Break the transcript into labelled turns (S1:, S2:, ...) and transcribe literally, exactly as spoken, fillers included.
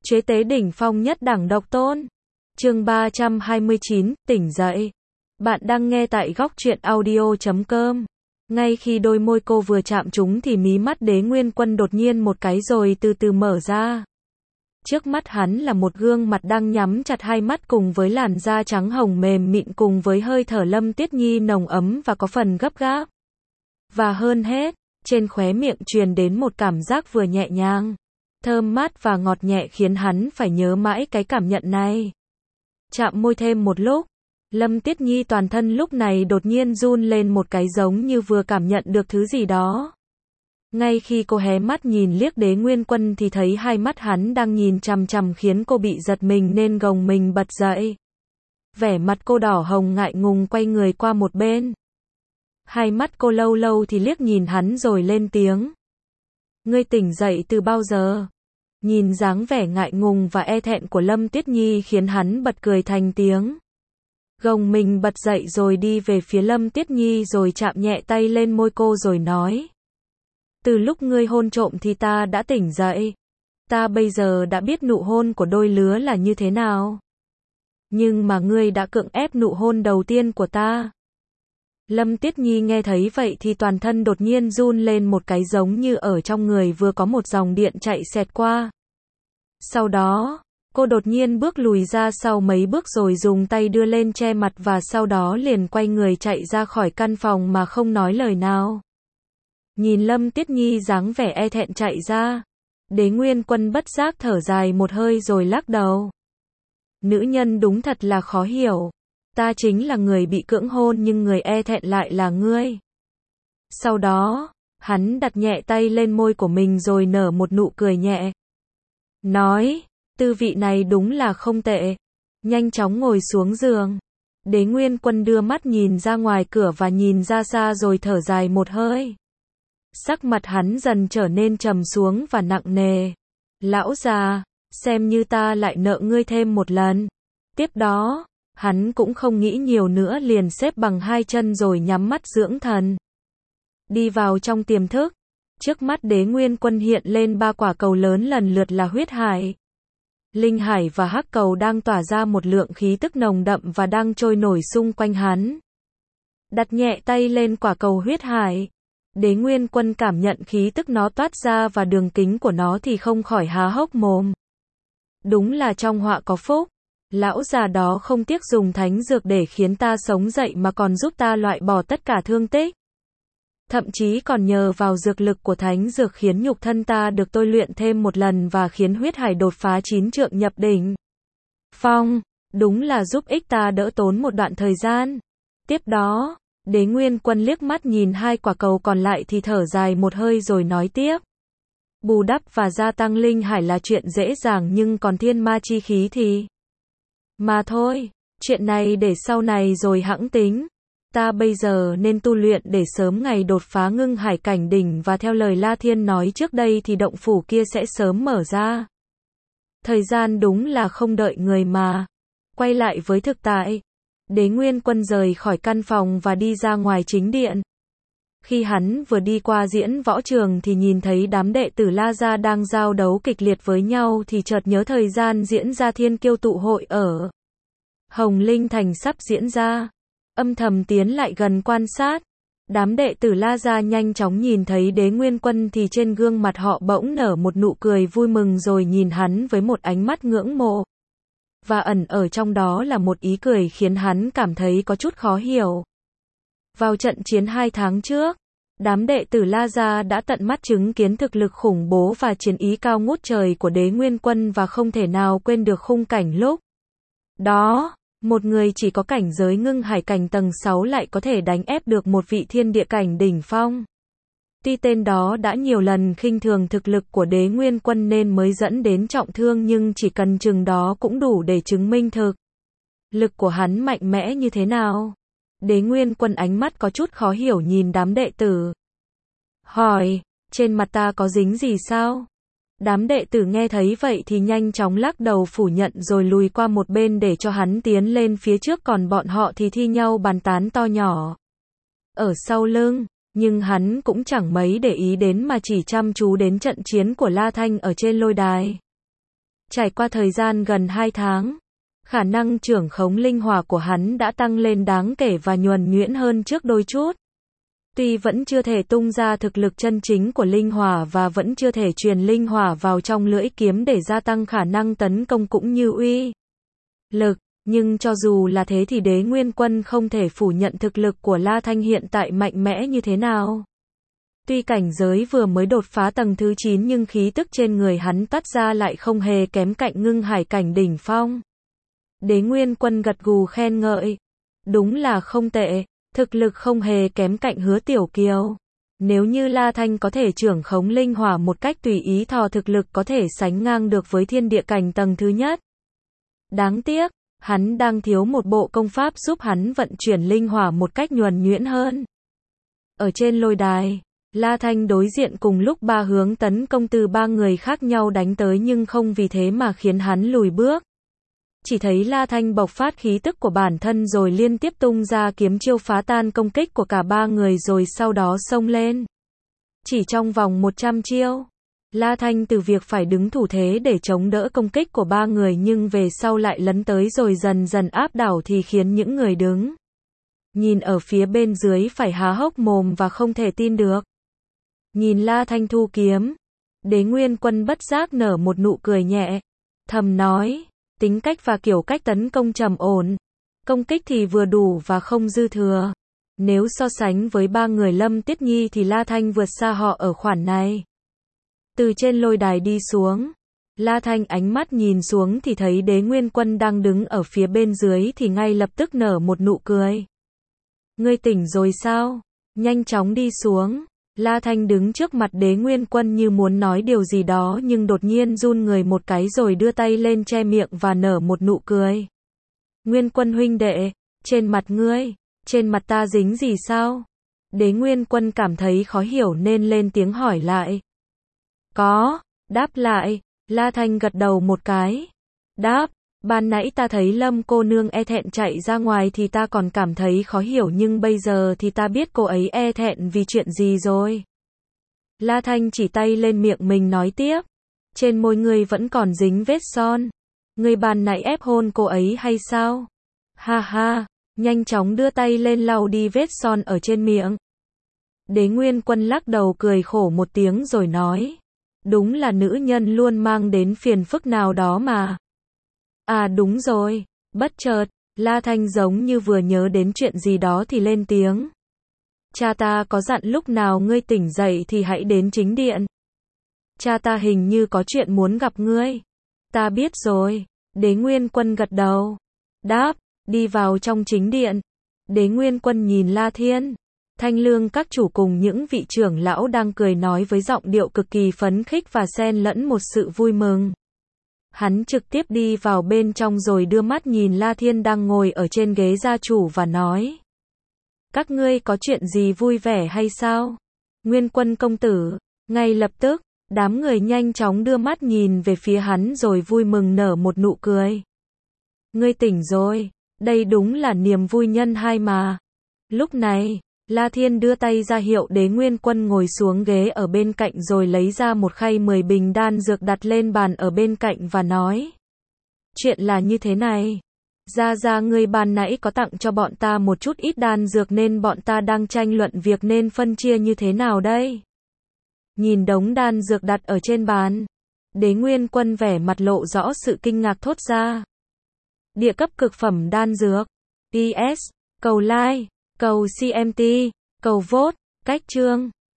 S1: Chế tế đỉnh phong nhất đẳng độc tôn. Chương ba trăm hai mươi chín, tỉnh dậy. Bạn đang nghe tại góc truyện audio chấm com. Ngay khi đôi môi cô vừa chạm trúng thì mí mắt Đế Nguyên Quân đột nhiên một cái rồi từ từ mở ra. Trước mắt hắn là một gương mặt đang nhắm chặt hai mắt cùng với làn da trắng hồng mềm mịn cùng với hơi thở Lâm Tiết Nhi nồng ấm và có phần gấp gáp. Và hơn hết, trên khóe miệng truyền đến một cảm giác vừa nhẹ nhàng, thơm mát và ngọt nhẹ khiến hắn phải nhớ mãi cái cảm nhận này. Chạm môi thêm một lúc, Lâm Tiết Nhi toàn thân lúc này đột nhiên run lên một cái giống như vừa cảm nhận được thứ gì đó. Ngay khi cô hé mắt nhìn liếc Đế Nguyên Quân thì thấy hai mắt hắn đang nhìn chằm chằm khiến cô bị giật mình nên gồng mình bật dậy. Vẻ mặt cô đỏ hồng ngại ngùng quay người qua một bên. Hai mắt cô lâu lâu thì liếc nhìn hắn rồi lên tiếng. Ngươi tỉnh dậy từ bao giờ? Nhìn dáng vẻ ngại ngùng và e thẹn của Lâm Tiết Nhi khiến hắn bật cười thành tiếng. Gồng mình bật dậy rồi đi về phía Lâm Tiết Nhi rồi chạm nhẹ tay lên môi cô rồi nói. Từ lúc ngươi hôn trộm thì ta đã tỉnh dậy. Ta bây giờ đã biết nụ hôn của đôi lứa là như thế nào. Nhưng mà ngươi đã cưỡng ép nụ hôn đầu tiên của ta. Lâm Tiết Nhi nghe thấy vậy thì toàn thân đột nhiên run lên một cái giống như ở trong người vừa có một dòng điện chạy xẹt qua. Sau đó, cô đột nhiên bước lùi ra sau mấy bước rồi dùng tay đưa lên che mặt và sau đó liền quay người chạy ra khỏi căn phòng mà không nói lời nào. Nhìn Lâm Tiết Nhi dáng vẻ e thẹn chạy ra, Đế Nguyên Quân bất giác thở dài một hơi rồi lắc đầu. Nữ nhân đúng thật là khó hiểu. Ta chính là người bị cưỡng hôn nhưng người e thẹn lại là ngươi. Sau đó, hắn đặt nhẹ tay lên môi của mình rồi nở một nụ cười nhẹ. Nói, tư vị này đúng là không tệ. Nhanh chóng ngồi xuống giường. Đế Nguyên Quân đưa mắt nhìn ra ngoài cửa và nhìn ra xa rồi thở dài một hơi. Sắc mặt hắn dần trở nên trầm xuống và nặng nề. Lão già, xem như ta lại nợ ngươi thêm một lần. Tiếp đó, hắn cũng không nghĩ nhiều nữa liền xếp bằng hai chân rồi nhắm mắt dưỡng thần. Đi vào trong tiềm thức. Trước mắt Đế Nguyên Quân hiện lên ba quả cầu lớn lần lượt là huyết hải, linh hải và hắc cầu đang tỏa ra một lượng khí tức nồng đậm và đang trôi nổi xung quanh hắn. Đặt nhẹ tay lên quả cầu huyết hải. Đế Nguyên Quân cảm nhận khí tức nó toát ra và đường kính của nó thì không khỏi há hốc mồm. Đúng là trong họa có phúc. Lão già đó không tiếc dùng thánh dược để khiến ta sống dậy mà còn giúp ta loại bỏ tất cả thương tích. Thậm chí còn nhờ vào dược lực của thánh dược khiến nhục thân ta được tôi luyện thêm một lần và khiến huyết hải đột phá chín trượng nhập đỉnh phong. Đúng là giúp ích ta đỡ tốn một đoạn thời gian. Tiếp đó, Đế Nguyên Quân liếc mắt nhìn hai quả cầu còn lại thì thở dài một hơi rồi nói tiếp. Bù đắp và gia tăng linh hải là chuyện dễ dàng nhưng còn thiên ma chi khí thì... Mà thôi, chuyện này để sau này rồi hẵng tính. Ta bây giờ nên tu luyện để sớm ngày đột phá ngưng hải cảnh đỉnh và theo lời La Thiên nói trước đây thì động phủ kia sẽ sớm mở ra. Thời gian đúng là không đợi người mà. Quay lại với thực tại. Đế Nguyên Quân rời khỏi căn phòng và đi ra ngoài chính điện. Khi hắn vừa đi qua diễn võ trường thì nhìn thấy đám đệ tử La Gia đang giao đấu kịch liệt với nhau thì chợt nhớ thời gian diễn ra Thiên Kiêu tụ hội ở Hồng Linh Thành sắp diễn ra. Âm thầm tiến lại gần quan sát. Đám đệ tử La Gia nhanh chóng nhìn thấy Đế Nguyên Quân thì trên gương mặt họ bỗng nở một nụ cười vui mừng rồi nhìn hắn với một ánh mắt ngưỡng mộ. Và ẩn ở trong đó là một ý cười khiến hắn cảm thấy có chút khó hiểu. Vào trận chiến hai tháng trước, đám đệ tử La Gia đã tận mắt chứng kiến thực lực khủng bố và chiến ý cao ngút trời của Đế Nguyên Quân và không thể nào quên được khung cảnh lúc đó, một người chỉ có cảnh giới ngưng hải cảnh tầng sáu lại có thể đánh ép được một vị thiên địa cảnh đỉnh phong. Tuy tên đó đã nhiều lần khinh thường thực lực của Đế Nguyên Quân nên mới dẫn đến trọng thương nhưng chỉ cần chừng đó cũng đủ để chứng minh thực lực của hắn mạnh mẽ như thế nào. Đế Nguyên Quân ánh mắt có chút khó hiểu nhìn đám đệ tử. Hỏi, trên mặt ta có dính gì sao? Đám đệ tử nghe thấy vậy thì nhanh chóng lắc đầu phủ nhận rồi lùi qua một bên để cho hắn tiến lên phía trước còn bọn họ thì thi nhau bàn tán to nhỏ. Ở sau lưng, nhưng hắn cũng chẳng mấy để ý đến mà chỉ chăm chú đến trận chiến của La Thanh ở trên lôi đài. Trải qua thời gian gần hai tháng, khả năng trưởng khống linh hỏa của hắn đã tăng lên đáng kể và nhuần nhuyễn hơn trước đôi chút. Tuy vẫn chưa thể tung ra thực lực chân chính của linh hỏa và vẫn chưa thể truyền linh hỏa vào trong lưỡi kiếm để gia tăng khả năng tấn công cũng như uy lực, nhưng cho dù là thế thì Đế Nguyên Quân không thể phủ nhận thực lực của La Thanh hiện tại mạnh mẽ như thế nào. Tuy cảnh giới vừa mới đột phá tầng thứ chín nhưng khí tức trên người hắn toát ra lại không hề kém cạnh ngưng hải cảnh đỉnh phong. Đế Nguyên Quân gật gù khen ngợi. Đúng là không tệ, thực lực không hề kém cạnh Hứa Tiểu Kiều. Nếu như La Thanh có thể trưởng khống linh hỏa một cách tùy ý thò thực lực có thể sánh ngang được với thiên địa cảnh tầng thứ nhất. Đáng tiếc, hắn đang thiếu một bộ công pháp giúp hắn vận chuyển linh hỏa một cách nhuần nhuyễn hơn. Ở trên lôi đài, La Thanh đối diện cùng lúc ba hướng tấn công từ ba người khác nhau đánh tới nhưng không vì thế mà khiến hắn lùi bước. Chỉ thấy La Thanh bộc phát khí tức của bản thân rồi liên tiếp tung ra kiếm chiêu phá tan công kích của cả ba người rồi sau đó xông lên. Chỉ trong vòng một trăm chiêu, La Thanh từ việc phải đứng thủ thế để chống đỡ công kích của ba người nhưng về sau lại lấn tới rồi dần dần áp đảo thì khiến những người đứng nhìn ở phía bên dưới phải há hốc mồm và không thể tin được. Nhìn La Thanh thu kiếm, Đế Nguyên Quân bất giác nở một nụ cười nhẹ, thầm nói, tính cách và kiểu cách tấn công trầm ổn, công kích thì vừa đủ và không dư thừa. Nếu so sánh với ba người Lâm Tiết Nhi thì La Thanh vượt xa họ ở khoản này. Từ trên lôi đài đi xuống, La Thanh ánh mắt nhìn xuống thì thấy Đế Nguyên Quân đang đứng ở phía bên dưới thì ngay lập tức nở một nụ cười. Ngươi tỉnh rồi sao? Nhanh chóng đi xuống. La Thanh đứng trước mặt Đế Nguyên Quân như muốn nói điều gì đó nhưng đột nhiên run người một cái rồi đưa tay lên che miệng và nở một nụ cười. Nguyên Quân huynh đệ, trên mặt ngươi, trên mặt ta dính gì sao? Đế Nguyên Quân cảm thấy khó hiểu nên lên tiếng hỏi lại. Có, đáp lại, La Thanh gật đầu một cái. Đáp, ban nãy ta thấy Lâm cô nương e thẹn chạy ra ngoài thì ta còn cảm thấy khó hiểu nhưng bây giờ thì ta biết cô ấy e thẹn vì chuyện gì rồi. La Thanh chỉ tay lên miệng mình nói tiếp. Trên môi ngươi vẫn còn dính vết son. Ngươi ban nãy ép hôn cô ấy hay sao? Ha ha, nhanh chóng đưa tay lên lau đi vết son ở trên miệng. Đế Nguyên Quân lắc đầu cười khổ một tiếng rồi nói. Đúng là nữ nhân luôn mang đến phiền phức nào đó mà. À đúng rồi, bất chợt, La Thanh giống như vừa nhớ đến chuyện gì đó thì lên tiếng. Cha ta có dặn lúc nào ngươi tỉnh dậy thì hãy đến chính điện. Cha ta hình như có chuyện muốn gặp ngươi. Ta biết rồi, Đế Nguyên Quân gật đầu. Đáp, đi vào trong chính điện. Đế Nguyên Quân nhìn La Thiên, Thanh Lương các chủ cùng những vị trưởng lão đang cười nói với giọng điệu cực kỳ phấn khích và xen lẫn một sự vui mừng. Hắn trực tiếp đi vào bên trong rồi đưa mắt nhìn La Thiên đang ngồi ở trên ghế gia chủ và nói. Các ngươi có chuyện gì vui vẻ hay sao? Nguyên Quân công tử, ngay lập tức, đám người nhanh chóng đưa mắt nhìn về phía hắn rồi vui mừng nở một nụ cười. Ngươi tỉnh rồi, đây đúng là niềm vui nhân hai mà. Lúc này, La Thiên đưa tay ra hiệu Đế Nguyên Quân ngồi xuống ghế ở bên cạnh rồi lấy ra một khay mười bình đan dược đặt lên bàn ở bên cạnh và nói. Chuyện là như thế này. Gia Gia ngươi ban nãy có tặng cho bọn ta một chút ít đan dược nên bọn ta đang tranh luận việc nên phân chia như thế nào đây. Nhìn đống đan dược đặt ở trên bàn, Đế Nguyên Quân vẻ mặt lộ rõ sự kinh ngạc thốt ra. Địa cấp cực phẩm đan dược. pê ét, cầu like, cầu xê em tê, cầu vote, cách chương.